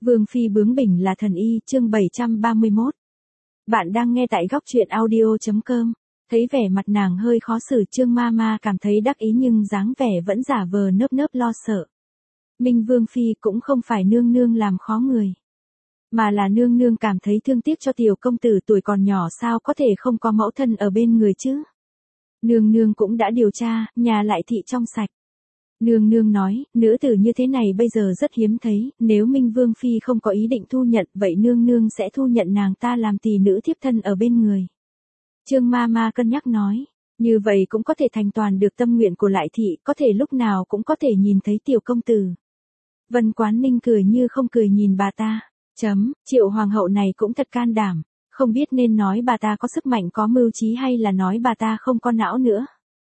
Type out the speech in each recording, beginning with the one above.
Vương phi bướng bỉnh là thần y, chương 731. Bạn đang nghe tại góc truyện audio.com. Thấy vẻ mặt nàng hơi khó xử, Trương Mama cảm thấy đắc ý nhưng dáng vẻ vẫn giả vờ nơm nớp lo sợ. Minh Vương phi cũng không phải nương nương làm khó người, mà là nương nương cảm thấy thương tiếc cho tiểu công tử tuổi còn nhỏ, sao có thể không có mẫu thân ở bên người chứ. Nương nương cũng đã điều tra, nhà lại thị trong sạch. Nương nương nói, nữ tử như thế này bây giờ rất hiếm thấy, nếu Minh Vương phi không có ý định thu nhận, vậy nương nương sẽ thu nhận nàng ta làm tỳ nữ thiếp thân ở bên người. Trương Mama cân nhắc nói, như vậy cũng có thể thành toàn được tâm nguyện của lại thị, có thể lúc nào cũng có thể nhìn thấy tiểu công tử. Vân Quán Ninh cười như không cười nhìn bà ta. Triệu hoàng hậu này cũng thật can đảm, không biết nên nói bà ta có sức mạnh có mưu trí hay là nói bà ta không có não nữa.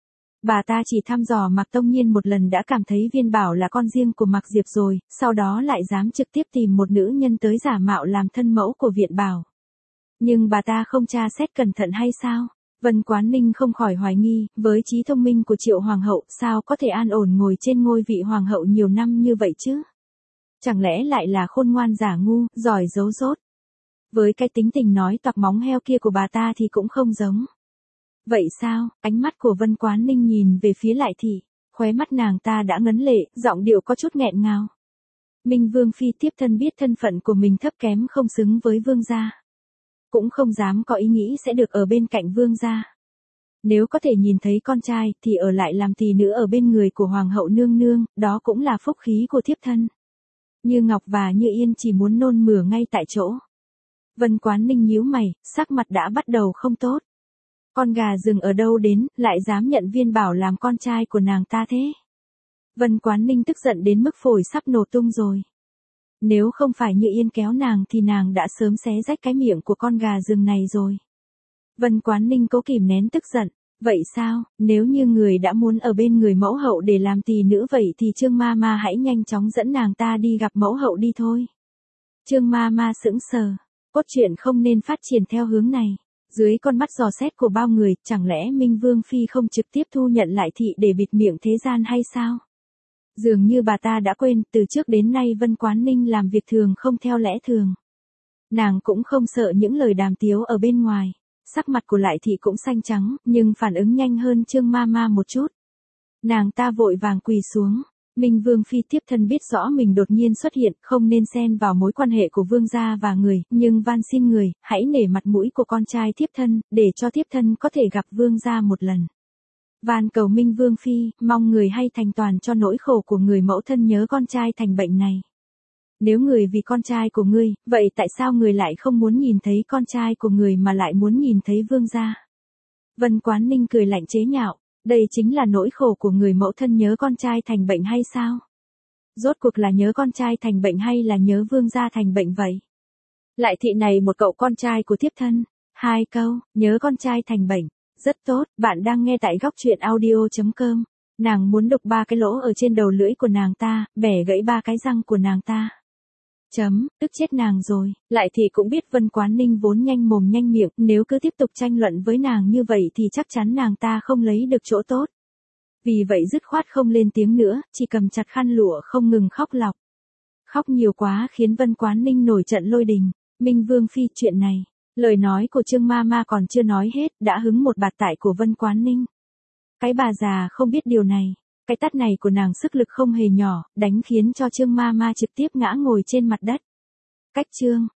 Bà ta chỉ thăm dò Mạc Tông Nhiên một lần đã cảm thấy Viên Bảo là con riêng của Mạc Diệp rồi, sau đó lại dám trực tiếp tìm một nữ nhân tới giả mạo làm thân mẫu của Viện Bảo. Nhưng bà ta không tra xét cẩn thận hay sao? Vân Quán Ninh không khỏi hoài nghi, với trí thông minh của Triệu hoàng hậu sao có thể an ổn ngồi trên ngôi vị hoàng hậu nhiều năm như vậy chứ? Chẳng lẽ lại là khôn ngoan giả ngu, giỏi giấu dốt? Với cái tính tình nói toạc móng heo kia của bà ta thì cũng không giống. Vậy sao? Ánh mắt của Vân Quán Ninh nhìn về phía lại thị, khóe mắt nàng ta đã ngấn lệ, giọng điệu có chút nghẹn ngào. Minh Vương phi tiếp thân biết thân phận của mình thấp kém không xứng với vương gia, cũng không dám có ý nghĩ sẽ được ở bên cạnh vương gia. Nếu có thể nhìn thấy con trai thì ở lại làm tỳ nữ ở bên người của hoàng hậu nương nương, đó cũng là phúc khí của thiếp thân. Như Ngọc và Như Yên chỉ muốn nôn mửa ngay tại chỗ. Vân Quán Ninh nhíu mày, sắc mặt đã bắt đầu không tốt. Con gà rừng ở đâu đến, lại dám nhận Viên Bảo làm con trai của nàng ta thế? Vân Quán Ninh tức giận đến mức phổi sắp nổ tung rồi. Nếu không phải Như Yên kéo nàng thì nàng đã sớm xé rách cái miệng của con gà rừng này rồi. Vân Quán Ninh cố kìm nén tức giận. Vậy sao, nếu như người đã muốn ở bên người mẫu hậu để làm tỳ nữ vậy thì Trương Mama hãy nhanh chóng dẫn nàng ta đi gặp mẫu hậu đi thôi. Trương Mama sững sờ, cốt truyện không nên phát triển theo hướng này. Dưới con mắt dò xét của bao người, chẳng lẽ Minh Vương phi không trực tiếp thu nhận lại thị để bịt miệng thế gian hay sao? Dường như bà ta đã quên, từ trước đến nay Vân Quán Ninh làm việc thường không theo lẽ thường. Nàng cũng không sợ những lời đàm tiếu ở bên ngoài. Sắc mặt của lại thị cũng xanh trắng, nhưng phản ứng nhanh hơn Trương Mama một chút. Nàng ta vội vàng quỳ xuống. Minh Vương phi tiếp thân biết rõ mình đột nhiên xuất hiện, không nên xen vào mối quan hệ của vương gia và người, nhưng van xin người, hãy nể mặt mũi của con trai tiếp thân, để cho tiếp thân có thể gặp vương gia một lần. Van cầu Minh Vương phi, mong người hay thành toàn cho nỗi khổ của người mẫu thân nhớ con trai thành bệnh này. Nếu người vì con trai của ngươi, vậy tại sao người lại không muốn nhìn thấy con trai của người mà lại muốn nhìn thấy vương gia? Vân Quán Ninh cười lạnh chế nhạo, đây chính là nỗi khổ của người mẫu thân nhớ con trai thành bệnh hay sao? Rốt cuộc là nhớ con trai thành bệnh hay là nhớ vương gia thành bệnh vậy? Lại thị này một cậu con trai của thiếp thân, 2 câu, nhớ con trai thành bệnh. Rất tốt, bạn đang nghe tại góc truyện audio.com. Nàng muốn đục 3 cái lỗ ở trên đầu lưỡi của nàng ta, bẻ gãy 3 cái răng của nàng ta. Tức chết nàng rồi. Lại thì cũng biết Vân Quán Ninh vốn nhanh mồm nhanh miệng, nếu cứ tiếp tục tranh luận với nàng như vậy thì chắc chắn nàng ta không lấy được chỗ tốt. Vì vậy dứt khoát không lên tiếng nữa, chỉ cầm chặt khăn lụa không ngừng khóc lóc. Khóc nhiều quá khiến Vân Quán Ninh nổi trận lôi đình. Minh Vương phi, chuyện này, lời nói của Trương Mama còn chưa nói hết, đã hứng một bạt tại của Vân Quán Ninh. Cái bà già không biết điều này. Cái tát này của nàng sức lực không hề nhỏ, đánh khiến cho Trương Mama trực tiếp ngã ngồi trên mặt đất. Cách Trương